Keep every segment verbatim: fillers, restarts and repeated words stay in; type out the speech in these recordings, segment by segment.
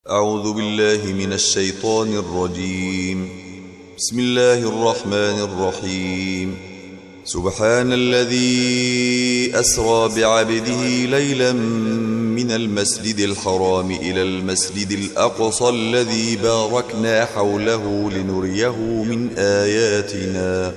أعوذ بالله من الشيطان الرجيم. بسم الله الرحمن الرحيم. سبحان الذي أسرى بعبده ليلا من المسجد الحرام إلى المسجد الأقصى الذي باركنا حوله لنريه من آياتنا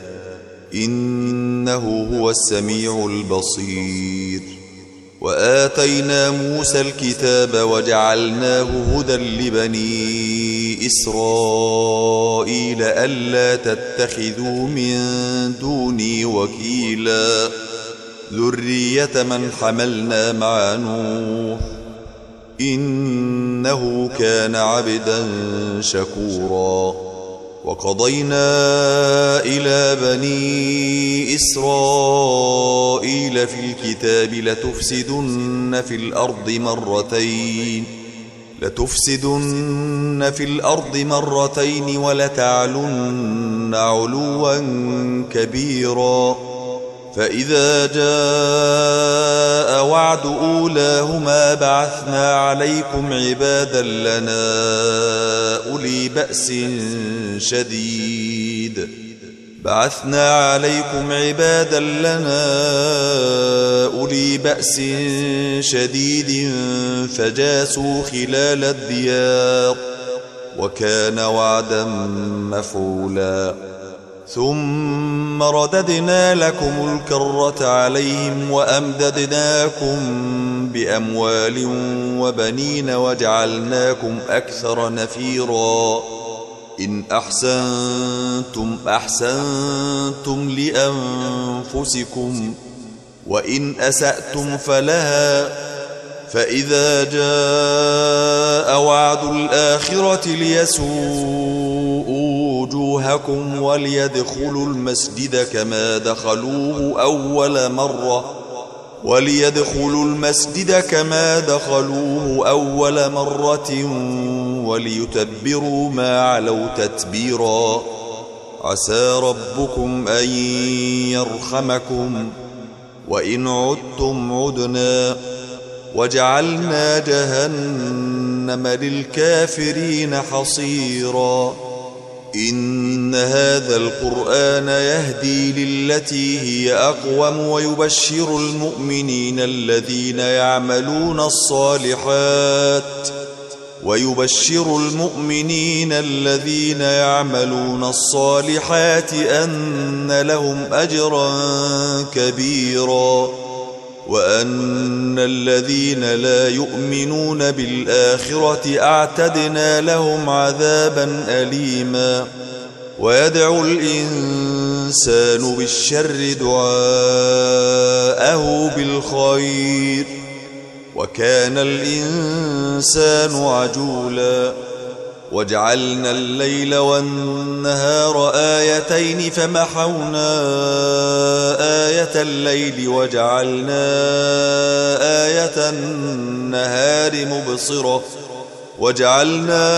إنه هو السميع البصير. وآتينا موسى الكتاب وجعلناه هدى لبني إسرائيل ألا تتخذوا من دوني وكيلا ذرية من حملنا مع نوح إنه كان عبدا شكورا. وقضينا إلى بني إسرائيل في الكتاب لتفسدن في الأرض مرتين لتفسدن في الأرض مرتين ولتعلن علوا كبيرا. فإذا جاء وعد أولاهما بعثنا عليكم عبادا لنا أولي بأس شديد بعثنا عليكم عبادا لنا أولي بأس شديد فجاسوا خلال الديار وكان وعدا مفعولا. ثم رددنا لكم الكرة عليهم وأمددناكم بأموال وبنين وجعلناكم أكثر نفيرا. إن أحسنتم أحسنتم لأنفسكم وإن أسأتم فلها. فإذا جاء وعد الآخرة ليسوءوا وجوهكم وليدخلوا المسجد كما دخلوه أول مرة وليدخلوا المسجد كما دخلوه أول مرة وليتبروا ما علوا تتبيرا. عسى ربكم أن يرحمكم وإن عدتم عدنا وجعلنا جهنم للكافرين حصيرا. إن هذا القرآن يهدي للتي هي أقوم ويبشر المؤمنين الذين يعملون الصالحات ويبشر المؤمنين الذين يعملون الصالحات أن لهم أجرا كبيرا وأن الذين لا يؤمنون بالآخرة أعتدنا لهم عذابا أليما. ويدعو الإنسان بالشر دعاءه بالخير وكان الإنسان عجولا. وجعلنا الليل والنهار آيتين فمحونا آية الليل وجعلنا آية النهار مبصرة وجعلنا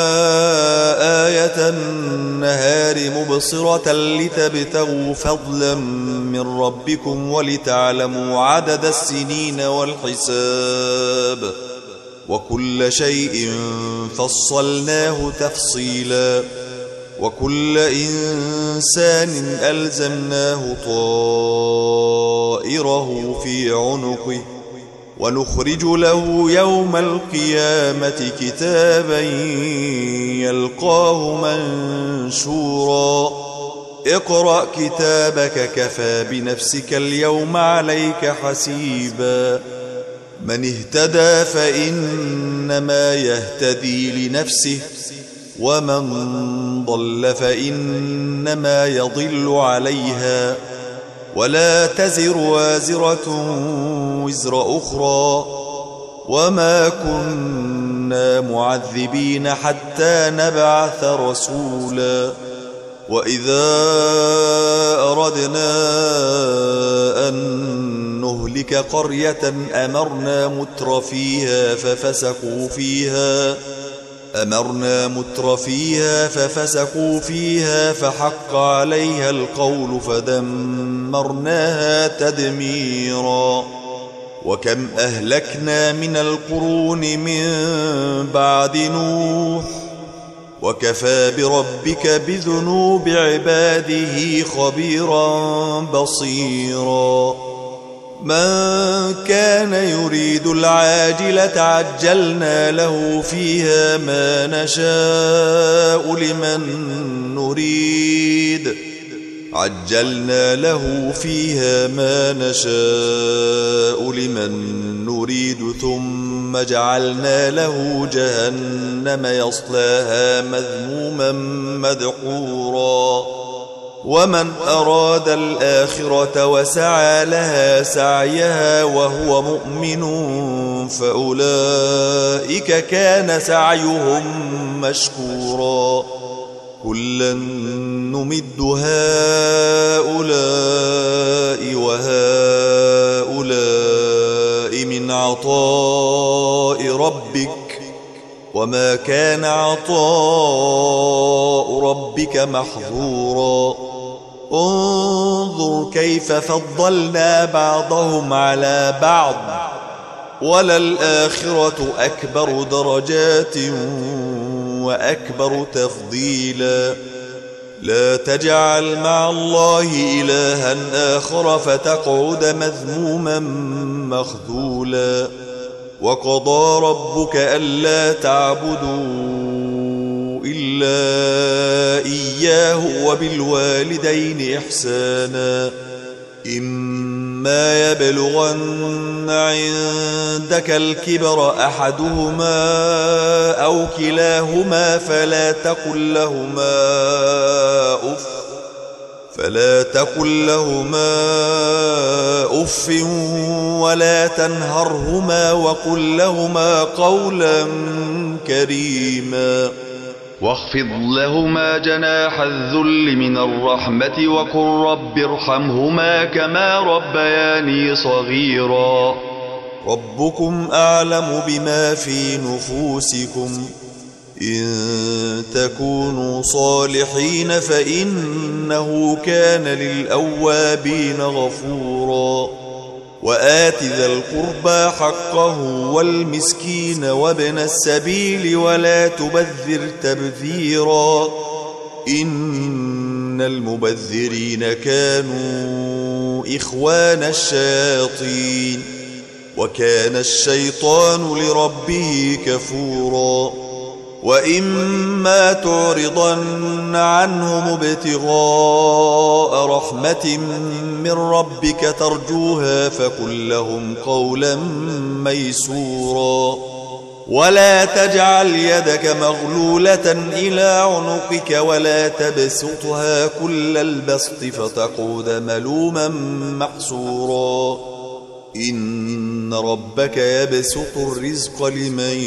آية النهار مبصرة لتبتغوا فضلا من ربكم ولتعلموا عدد السنين والحساب وكل شيء فصلناه تفصيلا. وكل إنسان ألزمناه طائره في عنقه ونخرج له يوم القيامة كتابا يلقاه منشورا. اقرأ كتابك كفى بنفسك اليوم عليك حسيبا. من اهتدى فإنما يهتدي لنفسه ومن ضل فإنما يضل عليها ولا تزر وازرة وزر أخرى وما كنا معذبين حتى نبعث رسولا. وإذا أردنا أن نهلك قرية أمرنا متر فيها ففسقوا فيها أمرنا متر فيها ففسقوا فيها فحق عليها القول فدمرناها تدميرا. وكم أهلكنا من القرون من بعد نوح وكفى بربك بذنوب عباده خبيرا بصيرا من كان يريد العاجلة عجلنا له فيها ما نشاء لمن نريد عجلنا له فيها ما نشاء لمن نريد ثم جعلنا له جهنم يصلاها مذموما مدحورا ومن أراد الآخرة وسعى لها سعيها وهو مؤمن فأولئك كان سعيهم مشكورا كلا نمد هؤلاء وهؤلاء من عطاء ربك وما كان عطاء ربك محظورا انظر كيف فضلنا بعضهم على بعض وللآخرة أكبر درجات وأكبر تفضيلا لا تجعل مع الله إلها آخر فتقعد مذموما مخذولا وقضى ربك ألا تعبدوا إلا إياه وبالوالدين إحسانا إما يبلغن عندك الكبر أحدهما أو كلاهما فلا تقل لهما أف فلا تقل لهما أف ولا تنهرهما وقل لهما قولا كريما واخفض لهما جناح الذل من الرحمة وقل رب ارحمهما كما ربياني صغيرا ربكم أعلم بما في نفوسكم إن تكونوا صالحين فإنه كان للأوابين غفورا وآت ذا القربى حقه والمسكين وابن السبيل ولا تبذر تبذيرا إن المبذرين كانوا إخوان الشياطين وكان الشيطان لربه كفورا وإما تعرضن عنهم ابتغاء رحمة من ربك ترجوها فقل لهم قولا ميسورا ولا تجعل يدك مغلولة إلى عنقك ولا تبسطها كل البسط فتقعد ملوما محسورا إن ربك يبسط الرزق لمن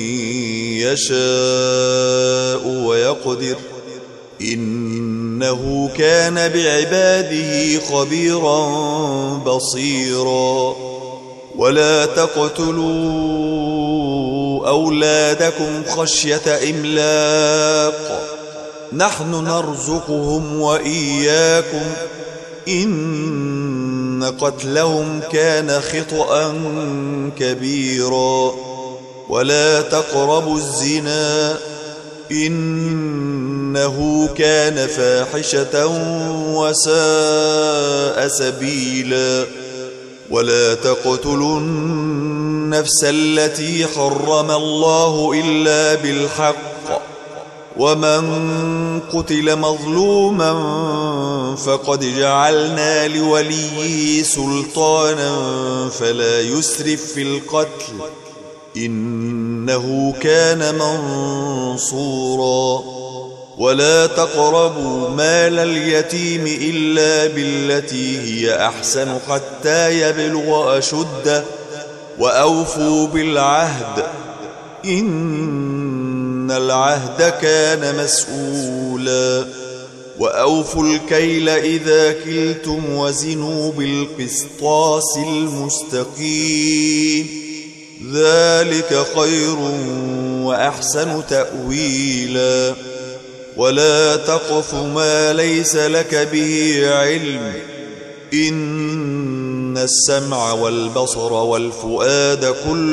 يشاء ويقدر إنه كان بعباده خبيرا بصيرا ولا تقتلوا أولادكم خشية إملاق نحن نرزقهم وإياكم إن قتلهم كان خطأ كبيرا ولا تقربوا الزنا إنه كان فاحشة وساء سبيلا ولا تقتلوا النفس التي حرم الله إلا بالحق ومن قتل مظلوما فقد جعلنا لوليه سلطانا فلا يسرف في القتل إنه كان منصورا ولا تقربوا مال اليتيم إلا بالتي هي أحسن حتى يبلغ أشده وأوفوا بالعهد إن العهد كان مسؤولا وأوفوا الكيل إذا كلتم وزنوا بالقسطاس المستقيم ذلك خير وأحسن تأويلا ولا تقف ما ليس لك به علم إن إن السمع والبصر والفؤاد كل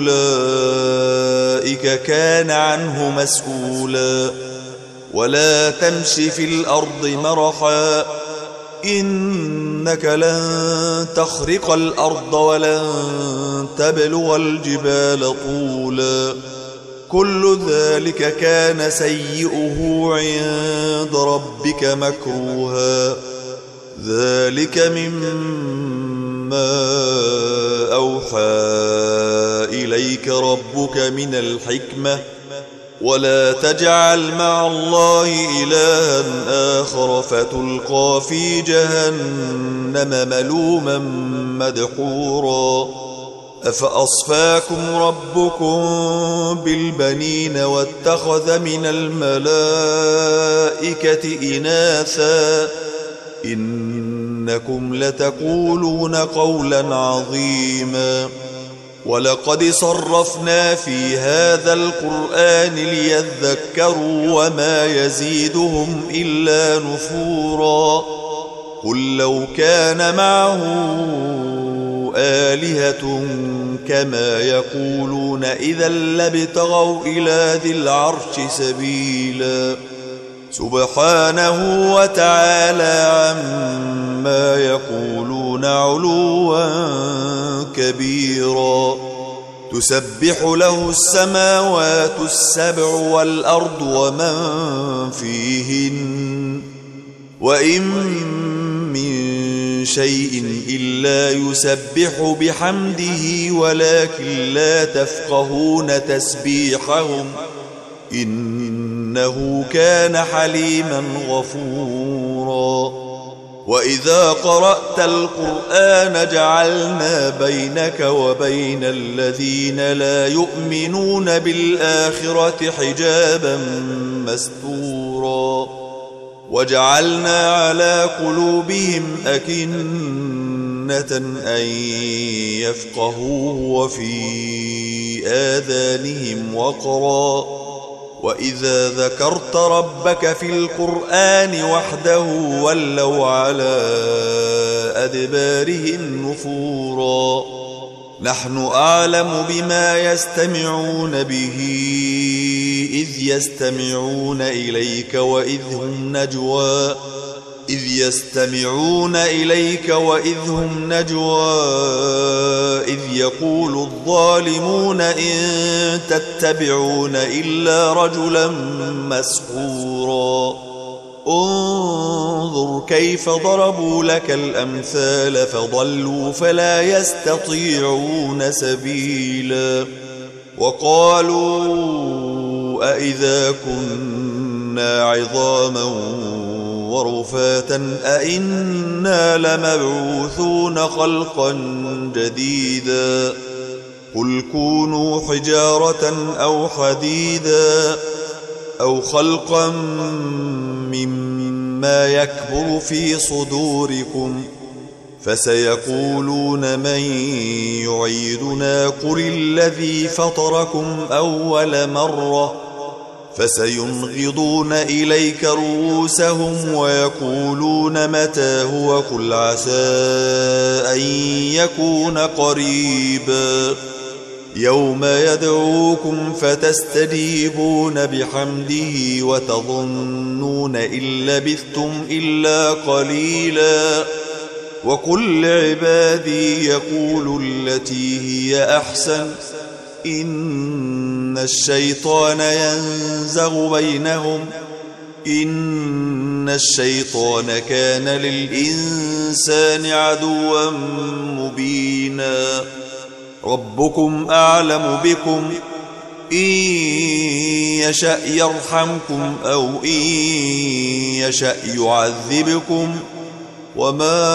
أولئك كان عنه مسؤولا ولا تمش في الأرض مرحا إنك لن تخرق الأرض ولن تبلغ الجبال طولا كل ذلك كان سيئه عند ربك مكروها ذلك مما أوحى إليك ربك من الحكمة ولا تجعل مع الله إلها آخر فتلقى في جهنم ملوما مدحورا أفأصفاكم ربكم بالبنين واتخذ من الملائكة إناثا إنكم لتقولون قولا عظيما ولقد صرفنا في هذا القرآن ليذكروا وما يزيدهم إلا نفورا قل لو كان معه آلهة كما يقولون إذا لابتغوا إلى ذي العرش سبيلا سبحانه وتعالى عما يقولون علوا كبيرا تسبح له السماوات السبع والأرض ومن فيهن وإن من شيء إلا يسبح بحمده ولكن لا تفقهون تسبيحهم إنه كان حليما غفورا وإذا قرأت القرآن جعلنا بينك وبين الذين لا يؤمنون بالآخرة حجابا مستورا وجعلنا على قلوبهم أكنة أن يفقهوه وفي آذانهم وقرا وإذا ذكرت ربك في القرآن وحده ولوا على أدبارهم نفورا نحن أعلم بما يستمعون به إذ يستمعون إليك وإذ هم نجوى إذ يستمعون إليك وإذ هم نجوى إذ يقول الظالمون إن تتبعون إلا رجلا مسحورا انظر كيف ضربوا لك الأمثال فضلوا فلا يستطيعون سبيلا وقالوا أإذا كنا عظاما ورفاتا أئنا لمبعوثون خلقا جديدا قل كونوا حجارة أو حديدا أو خلقا مما يكبر في صدوركم فسيقولون من يعيدنا قل الذي فطركم أول مرة فسينغضون إليك رؤوسهم ويقولون متى هو قل عسى أن يكون قريبا يوم يدعوكم فتستجيبون بحمده وتظنون إن لبثتم إلا قليلا وقل لعبادي يقولوا التي هي أحسن إن الشيطان ينزغ بينهم إن الشيطان كان للإنسان عدوا مبينا ربكم أعلم بكم إن يشأ يرحمكم أو إن يشأ يعذبكم وما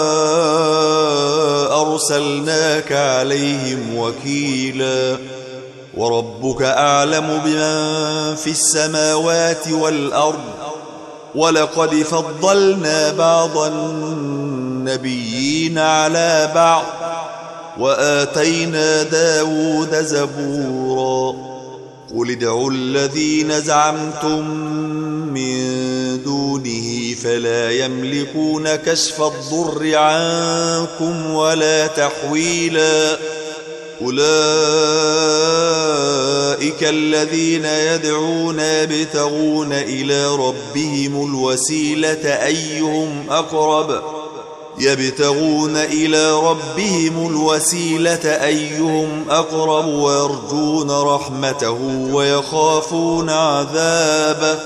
أرسلناك عليهم وكيلا وربك أعلم بمن في السماوات والأرض ولقد فضلنا بعض النبيين على بعض وآتينا داود زبورا قل ادعوا الذين زعمتم من دونه فلا يملكون كشف الضر عنكم ولا تحويلا. أولئك الذين يدعون يبتغون إلى ربهم الوسيلة أيهم أقرب يبتغون إلى ربهم الوسيلة أيهم أقرب ويرجون رحمته ويخافون عذابه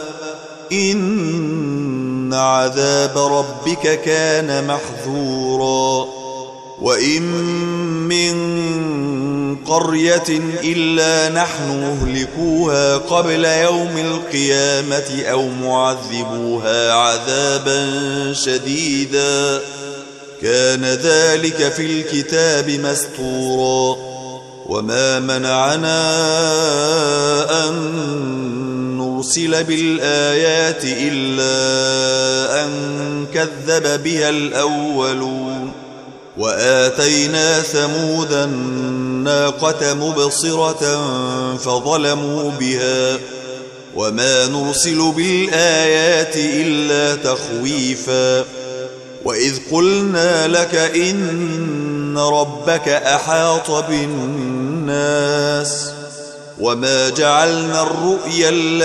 إن عذاب ربك كان محذورا. وإن من قرية إلا نحن مهلكوها قبل يوم القيامة أو معذبوها عذابا شديدا كان ذلك في الكتاب مسطورا. وما منعنا أن نرسل بالآيات إلا أن كذب بها الأولون. وآتينا ثمود الناقة مبصرة فظلموا بها وما نرسل بالآيات إلا تخويفا. وإذ قلنا لك إن ربك أحاط بالناس وما جعلنا الرؤيا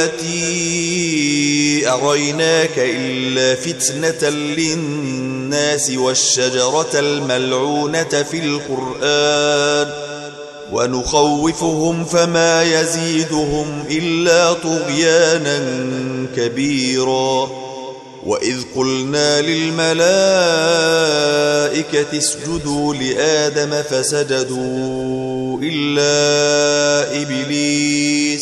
التي أريناك إلا فتنة للناس والشجرة الملعونة في القرآن ونخوفهم فما يزيدهم إلا طغيانا كبيرا. وإذ قلنا للملائكة اسجدوا لآدم فسجدوا إلا إبليس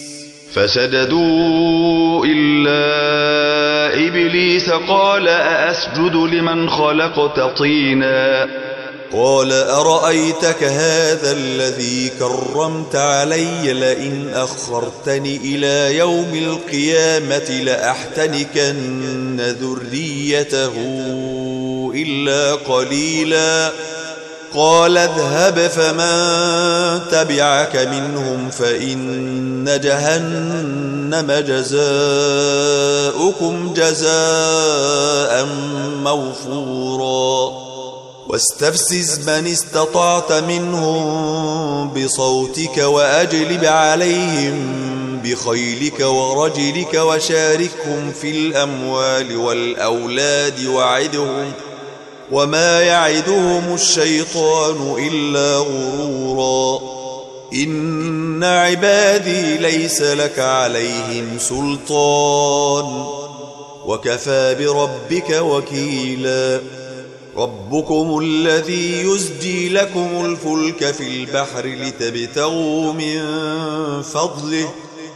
فسجدوا إلا إبليس قال أأسجد لمن خلقت طينا قال أرأيتك هذا الذي كرمت علي لئن أخرتني إلى يوم القيامة لأحتنكن ذريته إلا قليلا. قال اذهب فمن تبعك منهم فإن جهنم جزاؤكم جزاء موفورا. واستفزز من استطعت منهم بصوتك وأجلب عليهم بخيلك ورجلك وشاركهم في الأموال والأولاد وعدهم وما يعدهم الشيطان إلا غرورا. إن عبادي ليس لك عليهم سلطان وكفى بربك وكيلا. ربكم الذي يزجي لكم الفلك في البحر لتبتغوا من فضله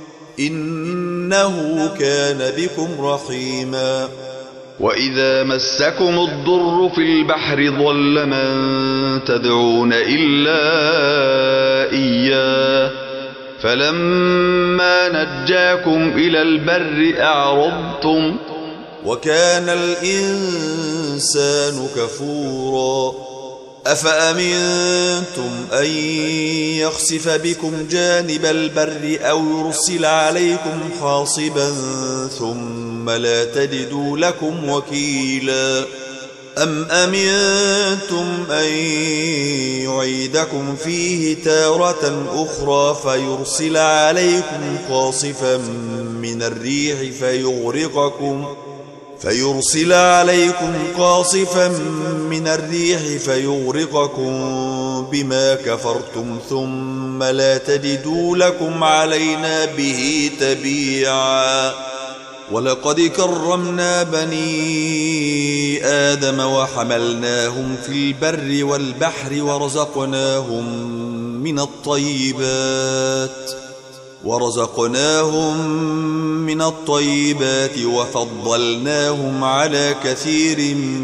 إنه كان بكم رحيما. وإذا مسكم الضر في البحر ضل من تدعون إلا إياه فلما نجاكم إلى البر أعرضتم وكان الإنسان كفورا. أفأمنتم أن يخسف بكم جانب البر أو يرسل عليكم حاصبا ثم لا تجدوا لكم وكيلا. أم أمنتم أن يعيدكم فيه تارة أخرى فيرسل عليكم قاصفا من الريح فيغرقكم فيرسل عليكم قاصفا من الريح فيغرقكم بما كفرتم ثم لا تجدوا لكم علينا به تبيعا. ولقد كرمنا بني آدم وحملناهم في البر والبحر ورزقناهم من الطيبات ورزقناهم من الطيبات وفضلناهم على كثير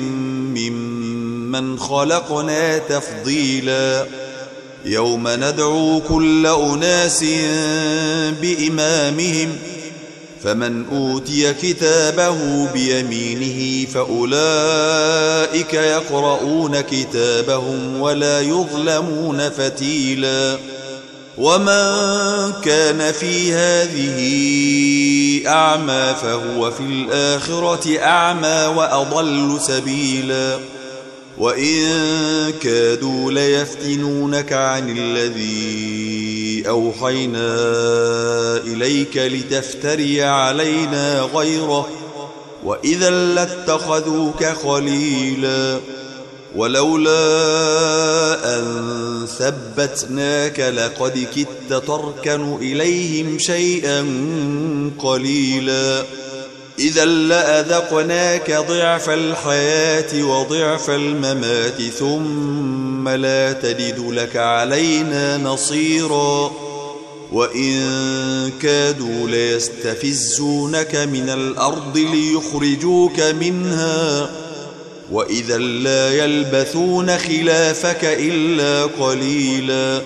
ممن خلقنا تفضيلا. يوم ندعو كل أناس بإمامهم فمن أوتي كتابه بيمينه فأولئك يقرؤون كتابهم ولا يظلمون فتيلا. ومن كان في هذه أعمى فهو في الآخرة أعمى وأضل سبيلا وإن كادوا ليفتنونك عن الذي أوحينا إليك لتفتري علينا غيره وإذا لاتخذوك خليلا ولولا أن ثبتناك لقد كدت تركن إليهم شيئا قليلا إذا لأذقناك ضعف الحياة وضعف الممات ثم لا تجد لك علينا نصيرا وإن كادوا ليستفزونك من الأرض ليخرجوك منها وإذا لا يلبثون خلافك إلا قليلا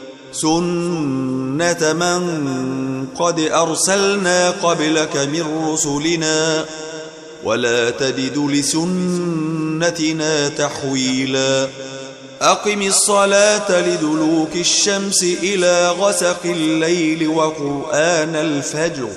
سنة من قد أرسلنا قبلك من رسلنا ولا تجد لسنتنا تحويلا أقم الصلاة لدلوك الشمس إلى غسق الليل وقرآن الفجر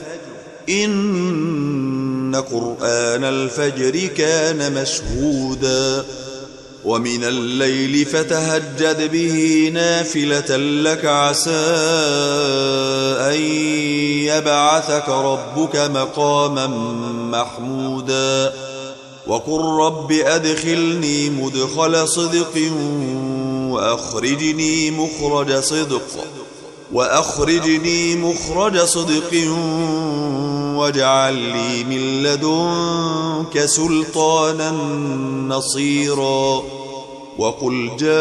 إن قرآن الفجر كان مشهودا ومن الليل فتهجد به نافلة لك عسى أن يبعثك ربك مقاما محمودا وقل رب أدخلني مدخل صدق وأخرجني مخرج صدق وأخرجني مخرج صدق واجعل لي من لدنك سلطانا نصيرا وقل جاء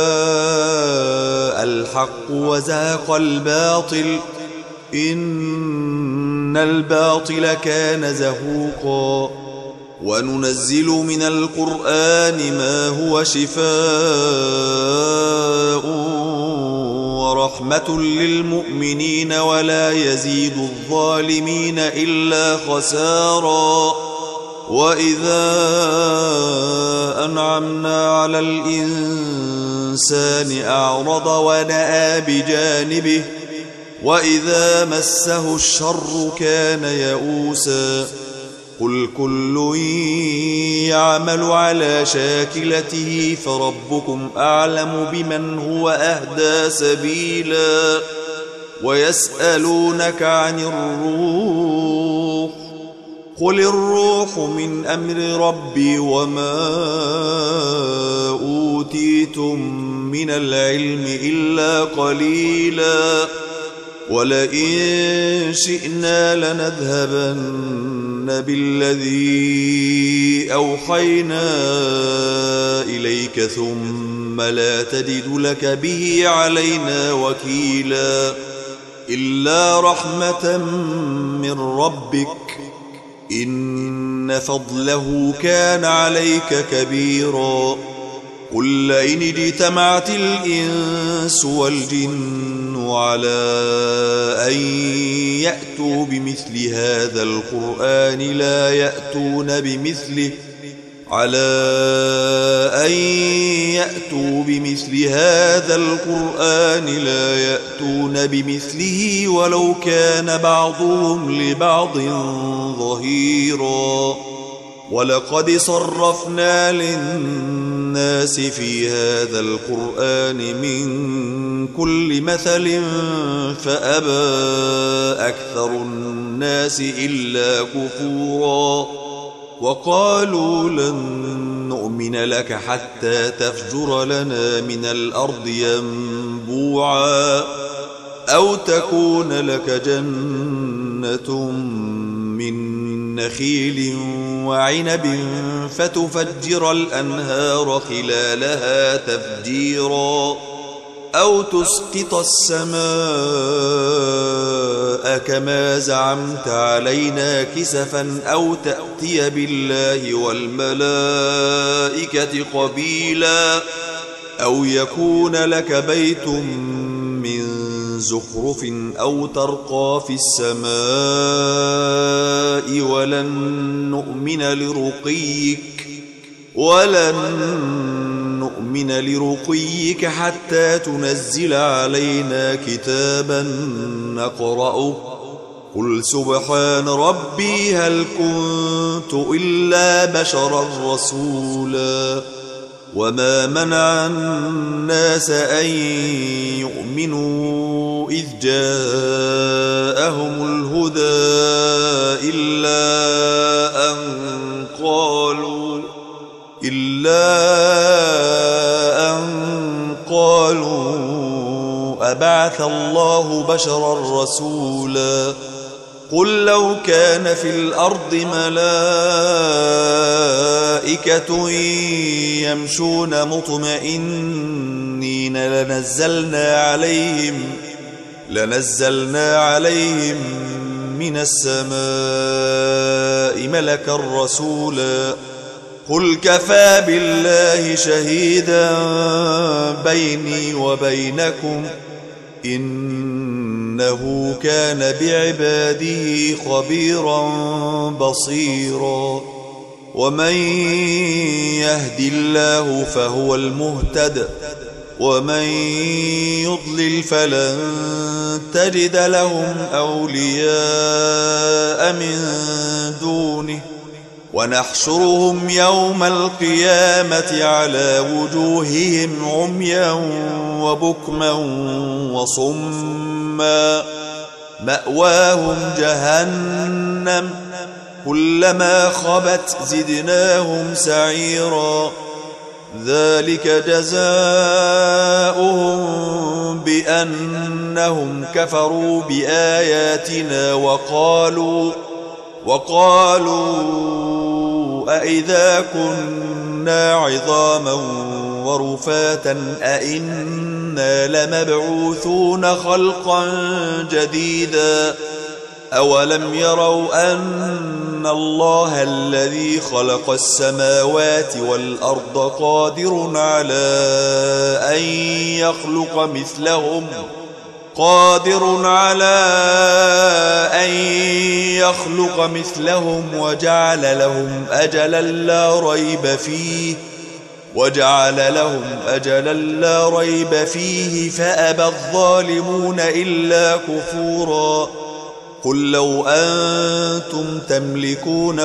الحق وزهق الباطل إن الباطل كان زهوقا وننزل من القرآن ما هو شفاء ورحمة للمؤمنين ولا يزيد الظالمين إلا خسارا وإذا أنعمنا على الإنسان أعرض ونأى بجانبه وإذا مسه الشر كان يئوسا قل كل يعمل على شاكلته فربكم أعلم بمن هو أهدى سبيلا ويسألونك عن الروح قل الروح من أمر ربي وما أوتيتم من العلم إلا قليلا ولئن شئنا لنذهبن بالذي أوحينا إليك ثم لا تجد لك به علينا وكيلا إلا رحمة من ربك إن فضله كان عليك كبيرا قل لئن اجتمعت الإنس والجن على أن يأتوا بمثل هذا القرآن لا يأتون بمثله على أن يأتوا بمثل هذا القرآن لا يأتون بمثله ولو كان بعضهم لبعض ظهيرا ولقد صرفنا للناس في هذا القرآن من كل مثل فأبى أكثر الناس إلا كفورا وقالوا لن نؤمن لك حتى تفجر لنا من الأرض ينبوعا أو تكون لك جنة من نخيل وعنب فتفجر الأنهار خلالها تفجيرا أو تسقط السماء كما زعمت علينا كسفا أو تأتي بالله والملائكة قبيلا أو يكون لك بيت من زخرف أو ترقى في السماء ولن نؤمن لرقيك ولن نؤمن نؤمن لرقيك حتى تنزل علينا كتابا نقرأه قل سبحان ربي هل كنت إلا بشرا رسولا وما منع الناس أن يؤمنوا إذ جاءهم الهدى إلا أن قالوا إلا أن قالوا أبعث الله بشرا رسولا قل لو كان في الأرض ملائكة يمشون مطمئنين لنزلنا عليهم لنزلنا عليهم من السماء ملكا رسولا قل كفى بالله شهيدا بيني وبينكم إنه كان بعباده خبيرا بصيرا ومن يهد الله فهو المهتد ومن يضلل فلن تجد لهم أولياء من دونه ونحشرهم يوم القيامة على وجوههم عميا وبكما وصما مأواهم جهنم كلما خبت زدناهم سعيرا ذلك جزاؤهم بأنهم كفروا بآياتنا وقالوا وقالوا أئذا كنا عظاما ورفاتا أئنا لمبعوثون خلقا جديدا أولم يروا أن الله الذي خلق السماوات والأرض قادر على أن يخلق مثلهم قادر على أن يخلق مثلهم وجعل لهم أجلا لا ريب فيه وجعل لهم أجلا لا ريب فيه فأبى الظالمون إلا كفورا قل لو أنتم تملكون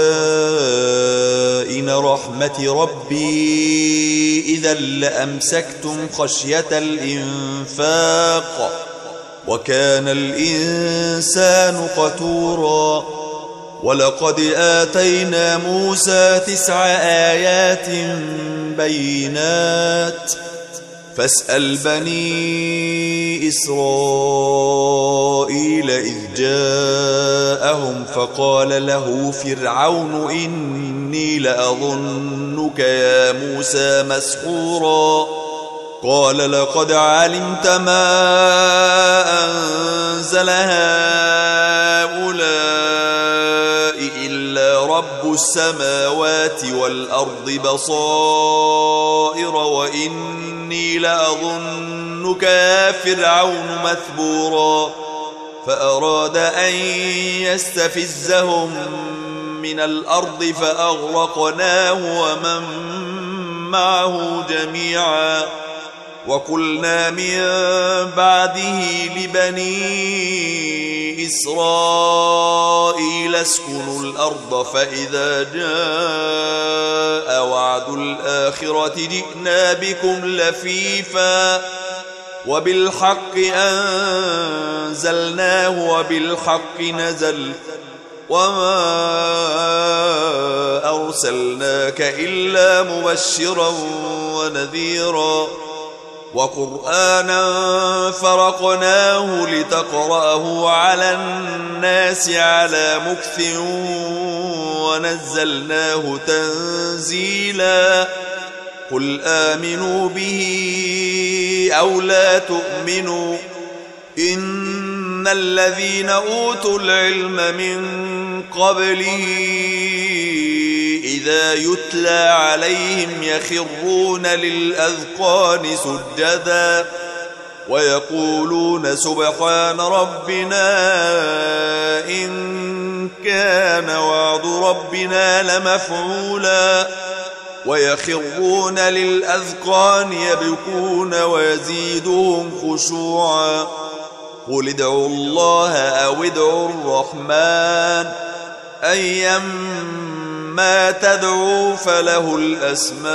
خزائن رحمة ربي إذا لأمسكتم خشية الإنفاق وكان الإنسان قتورا ولقد آتينا موسى تسع آيات بينات فاسأل بني إسرائيل إذ جاءهم فقال له فرعون إني لأظنك يا موسى مسحورا قال لقد علمت ما أنزل هؤلاء إلا رب السماوات والأرض بصائر وإني لأظنك يا فرعون مثبورا فأراد أن يستفزهم من الأرض فأغرقناه ومن معه جميعا وقلنا من بعده لبني إسرائيل اسكنوا الأرض فإذا جاء وعد الآخرة جئنا بكم لفيفا وبالحق أنزلناه وبالحق نزل وما أرسلناك إلا مبشرا ونذيرا وقرآنا فرقناه لتقرأه على الناس على مكث ونزلناه تنزيلا قل آمنوا به أو لا تؤمنوا إن الذين أوتوا العلم من قبله إذا يتلى عليهم يخرون للأذقان سجدا ويقولون سبحان ربنا إن كان وعد ربنا لمفعولا ويخرون للأذقان يبكون ويزيدهم خشوعا قل ادعوا الله أو ادعوا الرحمن أيما تدعوا فله الأسماء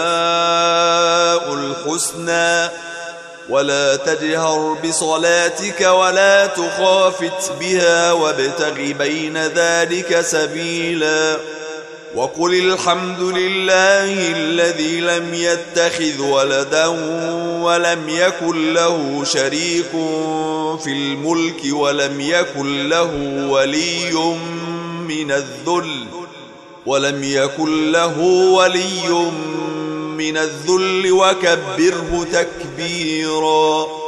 الحسنى ولا تجهر بصلاتك ولا تخافت بها وابتغ بين ذلك سبيلا وقل الحمد لله الذي لم يتخذ ولدا ولم يكن له شريك في الملك ولم يكن له ولي من الذل ولم يكن له ولي من الذل وكبره تكبيرا.